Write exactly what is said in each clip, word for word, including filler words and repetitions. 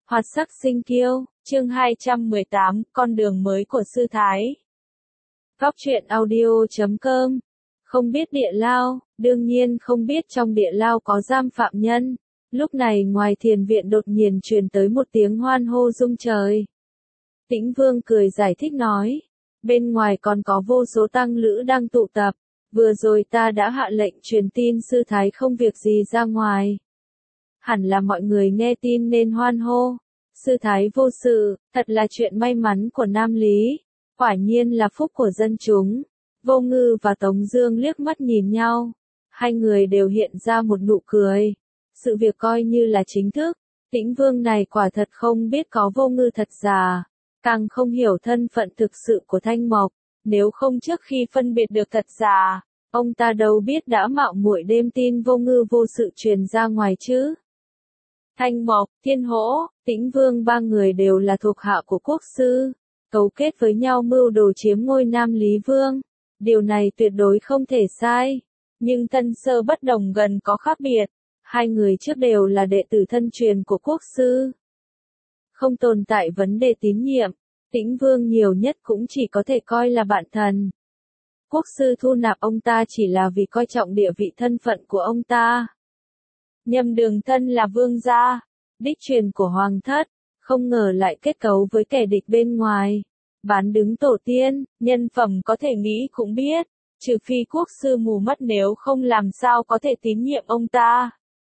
Hoạt sắc sinh kiêu, chương hai trăm mười tám, con đường mới của sư thái. Góc truyện audio chấm com. Không biết địa lao, đương nhiên không biết trong địa lao có giam phạm nhân. Lúc này ngoài thiền viện đột nhiên truyền tới một tiếng hoan hô rung trời. Tĩnh Vương cười giải thích nói, bên ngoài còn có vô số tăng lữ đang tụ tập, vừa rồi ta đã hạ lệnh truyền tin sư thái không việc gì ra ngoài. Hẳn là mọi người nghe tin nên hoan hô. Sư thái vô sự, thật là chuyện may mắn của Nam Lý, quả nhiên là phúc của dân chúng. Vô Ngư và Tống Dương liếc mắt nhìn nhau, hai người đều hiện ra một nụ cười. Sự việc coi như là chính thức. Tĩnh Vương này quả thật không biết có Vô Ngư thật giả, càng không hiểu thân phận thực sự của Thanh Mộc. Nếu không trước khi phân biệt được thật giả, ông ta đâu biết đã mạo muội đem tin Vô Ngư vô sự truyền ra ngoài chứ. Thanh Mộc, Thiên Hỗ, Tĩnh Vương ba người đều là thuộc hạ của quốc sư, cấu kết với nhau mưu đồ chiếm ngôi Nam Lý Vương. Điều này tuyệt đối không thể sai. Nhưng thân sơ bất đồng gần có khác biệt. Hai người trước đều là đệ tử thân truyền của quốc sư. Không tồn tại vấn đề tín nhiệm. Tĩnh Vương nhiều nhất cũng chỉ có thể coi là bạn thân. Quốc sư thu nạp ông ta chỉ là vì coi trọng địa vị thân phận của ông ta. Nhâm Đường thân là vương gia, đích truyền của hoàng thất, không ngờ lại kết cấu với kẻ địch bên ngoài. Bán đứng tổ tiên, nhân phẩm có thể nghĩ cũng biết, trừ phi quốc sư mù mắt nếu không làm sao có thể tín nhiệm ông ta.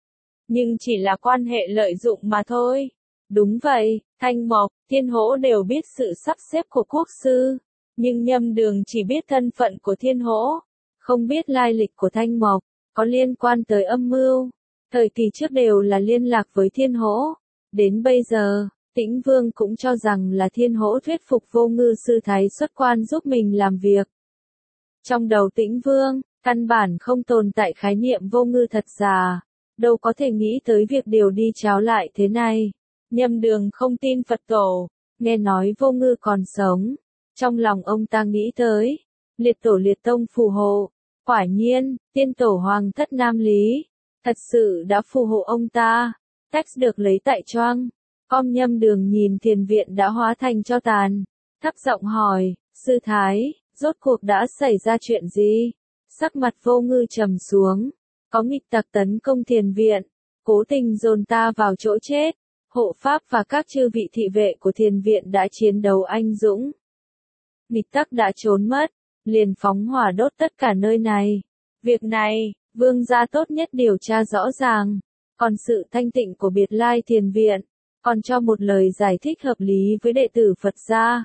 Nhưng chỉ là quan hệ lợi dụng mà thôi. Đúng vậy, Thanh Mộc, Thiên Hỗ đều biết sự sắp xếp của quốc sư, nhưng Nhâm Đường chỉ biết thân phận của Thiên Hỗ, không biết lai lịch của Thanh Mộc, có liên quan tới âm mưu. Thời kỳ trước đều là liên lạc với Thiên Hỗ, đến bây giờ, Tĩnh Vương cũng cho rằng là Thiên Hỗ thuyết phục Vô Ngư sư thái xuất quan giúp mình làm việc. Trong đầu Tĩnh Vương, căn bản không tồn tại khái niệm Vô Ngư thật giả, đâu có thể nghĩ tới việc điều đi cháo lại thế này. Nhâm Đường không tin Phật tổ, nghe nói Vô Ngư còn sống, trong lòng ông ta nghĩ tới, liệt tổ liệt tông phù hộ, quả nhiên, tiên tổ hoàng thất Nam Lý, thật sự đã phù hộ ông ta. Text được lấy tại Choang. Com. Nhâm Đường nhìn thiền viện đã hóa thành tro tàn, thấp giọng hỏi, sư thái, rốt cuộc đã xảy ra chuyện gì? Sắc mặt Vô Ngư trầm xuống, có nghịch tặc tấn công thiền viện, cố tình dồn ta vào chỗ chết. Hộ pháp và các chư vị thị vệ của thiền viện đã chiến đấu anh dũng. Nghịch tặc đã trốn mất, liền phóng hỏa đốt tất cả nơi này. Việc này, vương gia tốt nhất điều tra rõ ràng. Còn sự thanh tịnh của biệt lai thiền viện, còn cho một lời giải thích hợp lý với đệ tử Phật gia.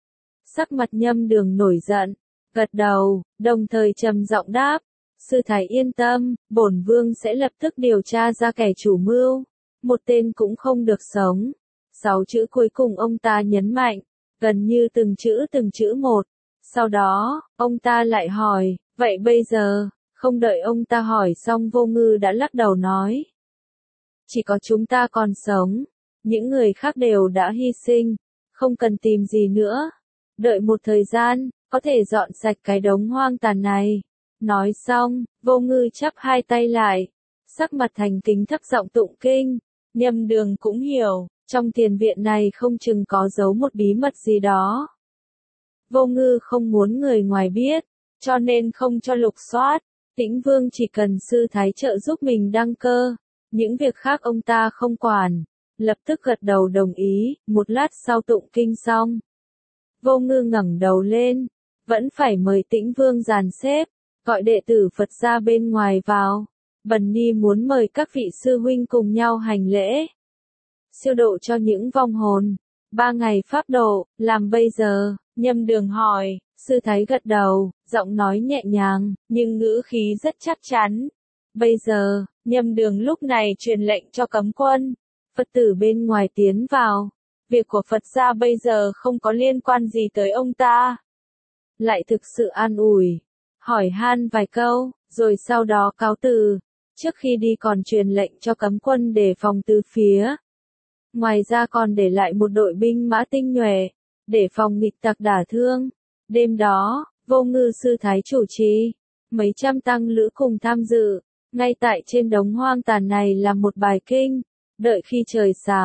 Sắc mặt Nhâm Đường nổi giận, gật đầu, đồng thời trầm giọng đáp, sư thái yên tâm, bổn vương sẽ lập tức điều tra ra kẻ chủ mưu, một tên cũng không được sống. Sáu chữ cuối cùng ông ta nhấn mạnh, gần như từng chữ từng chữ một. Sau đó, ông ta lại hỏi, vậy bây giờ? Không đợi ông ta hỏi xong Vô Ngư đã lắc đầu nói, chỉ có chúng ta còn sống, những người khác đều đã hy sinh, không cần tìm gì nữa. Đợi một thời gian, có thể dọn sạch cái đống hoang tàn này. Nói xong, Vô Ngư chắp hai tay lại, sắc mặt thành kính thấp giọng tụng kinh. Nhâm Đường cũng hiểu, trong thiền viện này không chừng có giấu một bí mật gì đó. Vô Ngư không muốn người ngoài biết, cho nên không cho lục soát. Tĩnh Vương chỉ cần sư thái trợ giúp mình đăng cơ, những việc khác ông ta không quản. Lập tức gật đầu đồng ý. Một lát sau tụng kinh xong, Vô Ngư ngẩng đầu lên, vẫn phải mời Tĩnh Vương dàn xếp, gọi đệ tử Phật gia bên ngoài vào. Bần ni muốn mời các vị sư huynh cùng nhau hành lễ, siêu độ cho những vong hồn. Ba ngày pháp độ, làm bây giờ? Nhâm Đường hỏi. Sư thái gật đầu, giọng nói nhẹ nhàng, nhưng ngữ khí rất chắc chắn. Bây giờ, Nhâm Đường lúc này truyền lệnh cho cấm quân, Phật tử bên ngoài tiến vào. Việc của Phật gia bây giờ không có liên quan gì tới ông ta. Lại thực sự an ủi, hỏi han vài câu, rồi sau đó cáo từ. Trước khi đi còn truyền lệnh cho cấm quân đề phòng từ phía. Ngoài ra còn để lại một đội binh mã tinh nhuệ, để phòng nghịch tặc đả thương. Đêm đó, Vô Ngư sư thái chủ trì, mấy trăm tăng lữ cùng tham dự, ngay tại trên đống hoang tàn này là một bài kinh. Đợi khi trời sáng,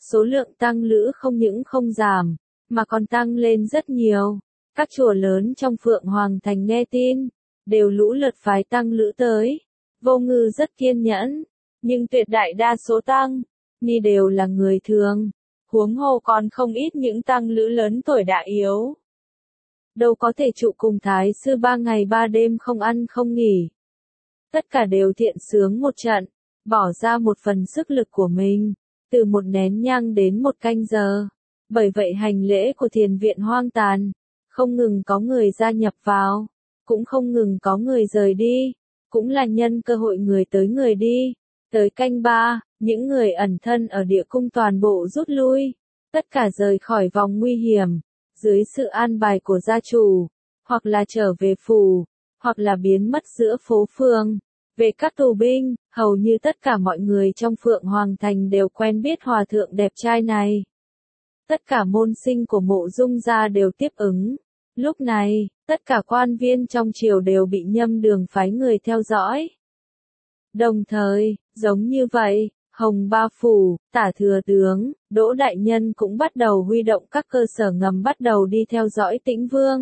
số lượng tăng lữ không những không giảm, mà còn tăng lên rất nhiều. Các chùa lớn trong Phượng Hoàng Thành nghe tin, đều lũ lượt phái tăng lữ tới. Vô Ngư rất kiên nhẫn, nhưng tuyệt đại đa số tăng ni đều là người thường, huống hồ còn không ít những tăng lữ lớn tuổi đã yếu. Đâu có thể trụ cùng Thái sư ba ngày ba đêm không ăn không nghỉ. Tất cả đều thiện sướng một trận, bỏ ra một phần sức lực của mình, từ một nén nhang đến một canh giờ. Bởi vậy hành lễ của thiền viện hoang tàn, không ngừng có người gia nhập vào, cũng không ngừng có người rời đi, cũng là nhân cơ hội người tới người đi. Tới canh ba, những người ẩn thân ở địa cung toàn bộ rút lui, tất cả rời khỏi vòng nguy hiểm, dưới sự an bài của gia chủ, hoặc là trở về phủ, hoặc là biến mất giữa phố phường. Về các tù binh, hầu như tất cả mọi người trong Phượng Hoàng Thành đều quen biết hòa thượng đẹp trai này. Tất cả môn sinh của Mộ Dung gia đều tiếp ứng. Lúc này, tất cả quan viên trong triều đều bị Nhâm Đường phái người theo dõi. Đồng thời, giống như vậy, Hồng Ba Phủ, Tả Thừa Tướng, Đỗ Đại Nhân cũng bắt đầu huy động các cơ sở ngầm bắt đầu đi theo dõi Tĩnh Vương.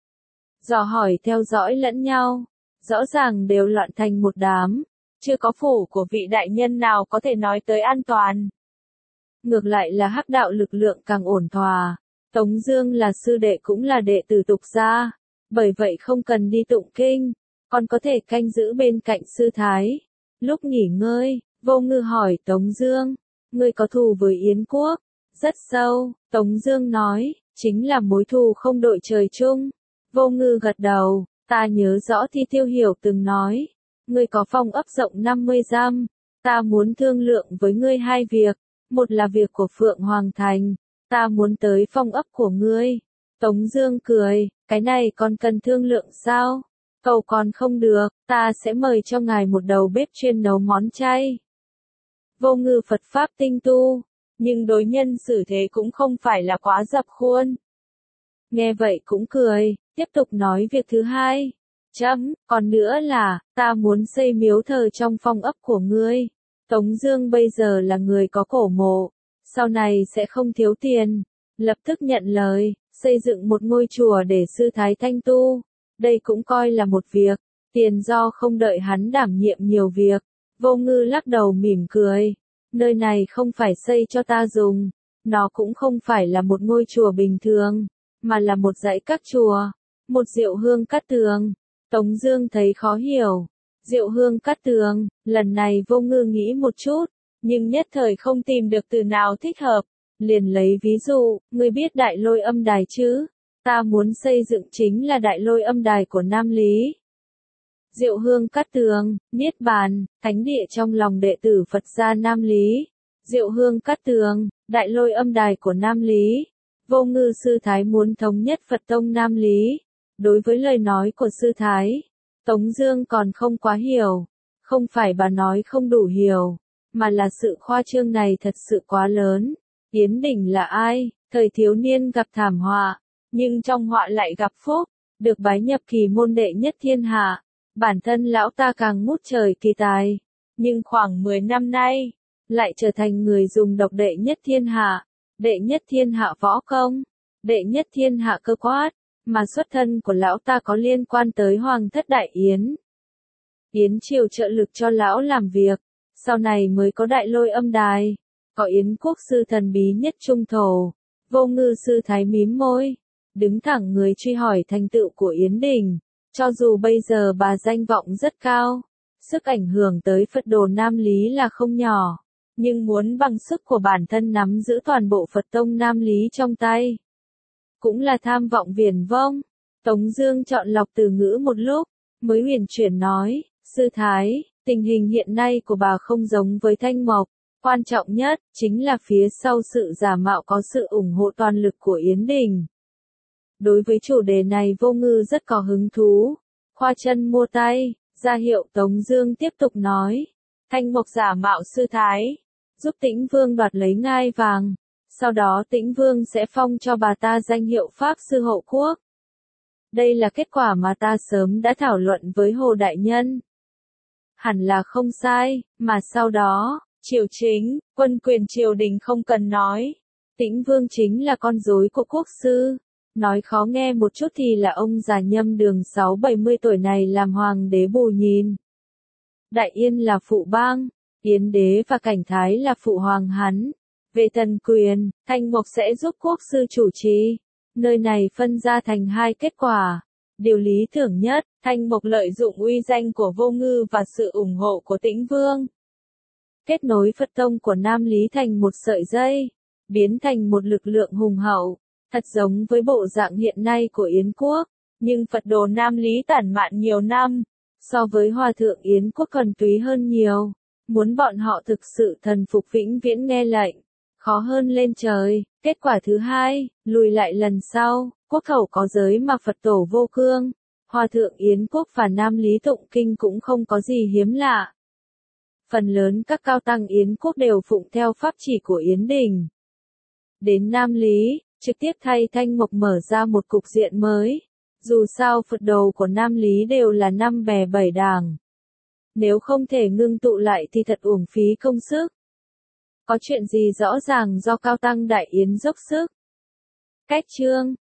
Dò hỏi theo dõi lẫn nhau, rõ ràng đều loạn thành một đám, chưa có phủ của vị đại nhân nào có thể nói tới an toàn. Ngược lại là Hắc đạo lực lượng càng ổn thỏa. Tống Dương là sư đệ cũng là đệ tử Tục gia, bởi vậy không cần đi tụng kinh, còn có thể canh giữ bên cạnh sư thái. Lúc nghỉ ngơi, Vô Ngư hỏi Tống Dương, ngươi có thù với Yến quốc? Rất sâu, Tống Dương nói, chính là mối thù không đội trời chung. Vô Ngư gật đầu, ta nhớ rõ Thi Tiêu Hiểu từng nói, ngươi có phòng ấp rộng năm mươi dặm, ta muốn thương lượng với ngươi hai việc, một là việc của Phượng Hoàng Thành. Ta muốn tới phong ấp của ngươi. Tống Dương cười, cái này còn cần thương lượng sao? Cầu còn không được, ta sẽ mời cho ngài một đầu bếp chuyên nấu món chay. Vô Ngư Phật pháp tinh tu, nhưng đối nhân xử thế cũng không phải là quá dập khuôn. Nghe vậy cũng cười, tiếp tục nói việc thứ hai. Chấm, còn nữa là, ta muốn xây miếu thờ trong phong ấp của ngươi. Tống Dương bây giờ là người có cổ mộ, sau này sẽ không thiếu tiền, lập tức nhận lời, xây dựng một ngôi chùa để sư thái thanh tu. Đây cũng coi là một việc, tiền do không đợi hắn đảm nhiệm nhiều việc. Vô Ngư lắc đầu mỉm cười, nơi này không phải xây cho ta dùng, nó cũng không phải là một ngôi chùa bình thường, mà là một dãy các chùa, một Diệu Hương Cát Tường. Tống Dương thấy khó hiểu, Diệu Hương Cát Tường, lần này Vô Ngư nghĩ một chút, nhưng nhất thời không tìm được từ nào thích hợp, liền lấy ví dụ, ngươi biết Đại Lôi Âm Đài chứ? Ta muốn xây dựng chính là Đại Lôi Âm Đài của Nam Lý. Diệu Hương Cát Tường, Niết Bàn, thánh địa trong lòng đệ tử Phật gia Nam Lý. Diệu Hương Cát Tường, Đại Lôi Âm Đài của Nam Lý. Vô Ngư sư thái muốn thống nhất Phật tông Nam Lý. Đối với lời nói của sư thái, Tống Dương còn không quá hiểu, không phải bà nói không đủ hiểu, mà là sự khoa trương này thật sự quá lớn. Yến Đình là ai? Thời thiếu niên gặp thảm họa, nhưng trong họa lại gặp phúc, được bái nhập kỳ môn đệ nhất thiên hạ. Bản thân lão ta càng ngút trời kỳ tài, nhưng khoảng mười năm nay, lại trở thành người dùng độc đệ nhất thiên hạ, đệ nhất thiên hạ võ công, đệ nhất thiên hạ cơ quát, mà xuất thân của lão ta có liên quan tới Hoàng thất Đại Yến. Yến triều trợ lực cho lão làm việc, sau này mới có Đại Lôi Âm Đài, có Yến quốc sư thần bí nhất trung thổ. Vô Ngư sư thái mím môi, đứng thẳng người truy hỏi thành tựu của Yến Đình. Cho dù bây giờ bà danh vọng rất cao, sức ảnh hưởng tới Phật đồ Nam Lý là không nhỏ, nhưng muốn bằng sức của bản thân nắm giữ toàn bộ Phật tông Nam Lý trong tay, cũng là tham vọng viển vông. Tống Dương chọn lọc từ ngữ một lúc, mới huyền chuyển nói, sư thái, tình hình hiện nay của bà không giống với Thanh Mộc, quan trọng nhất, chính là phía sau sự giả mạo có sự ủng hộ toàn lực của Yến Đình. Đối với chủ đề này Vô Ngư rất có hứng thú, khoa chân mua tay, ra hiệu Tống Dương tiếp tục nói, Thanh Mộc giả mạo sư thái, giúp Tĩnh Vương đoạt lấy ngai vàng, sau đó Tĩnh Vương sẽ phong cho bà ta danh hiệu Pháp Sư Hộ Quốc. Đây là kết quả mà ta sớm đã thảo luận với Hồ Đại Nhân. Hẳn là không sai, mà sau đó, Triều chính, quân quyền triều đình không cần nói. Tĩnh Vương chính là con rối của quốc sư. Nói khó nghe một chút thì là ông già nhâm đường sáu bảy mươi tuổi này làm hoàng đế bù nhìn. Đại Yên là phụ bang, Yến đế và Cảnh Thái là phụ hoàng hắn. Về thần quyền, Thanh Mộc sẽ giúp quốc sư chủ trì. Nơi này phân ra thành hai kết quả. Điều lý tưởng nhất, Thanh Mộc lợi dụng uy danh của Vô Ngư và sự ủng hộ của Tĩnh Vương. Kết nối Phật tông của Nam Lý thành một sợi dây, biến thành một lực lượng hùng hậu, thật giống với bộ dạng hiện nay của Yến quốc, nhưng Phật đồ Nam Lý tản mạn nhiều năm, so với Hòa thượng Yến quốc còn túy hơn nhiều, muốn bọn họ thực sự thần phục vĩnh viễn nghe lệnh, khó hơn lên trời. Kết quả thứ hai, lùi lại lần sau, quốc khẩu có giới mà Phật tổ vô cương, Hòa thượng Yến quốc và Nam Lý tụng kinh cũng không có gì hiếm lạ. Phần lớn các cao tăng Yến quốc đều phụng theo pháp chỉ của Yến Đình. Đến Nam Lý, trực tiếp thay Thanh Mộc mở ra một cục diện mới. Dù sao Phật đồ của Nam Lý đều là năm bè bảy đảng. Nếu không thể ngưng tụ lại thì thật uổng phí công sức. Có chuyện gì rõ ràng do cao tăng Đại Yến dốc sức. Cách chương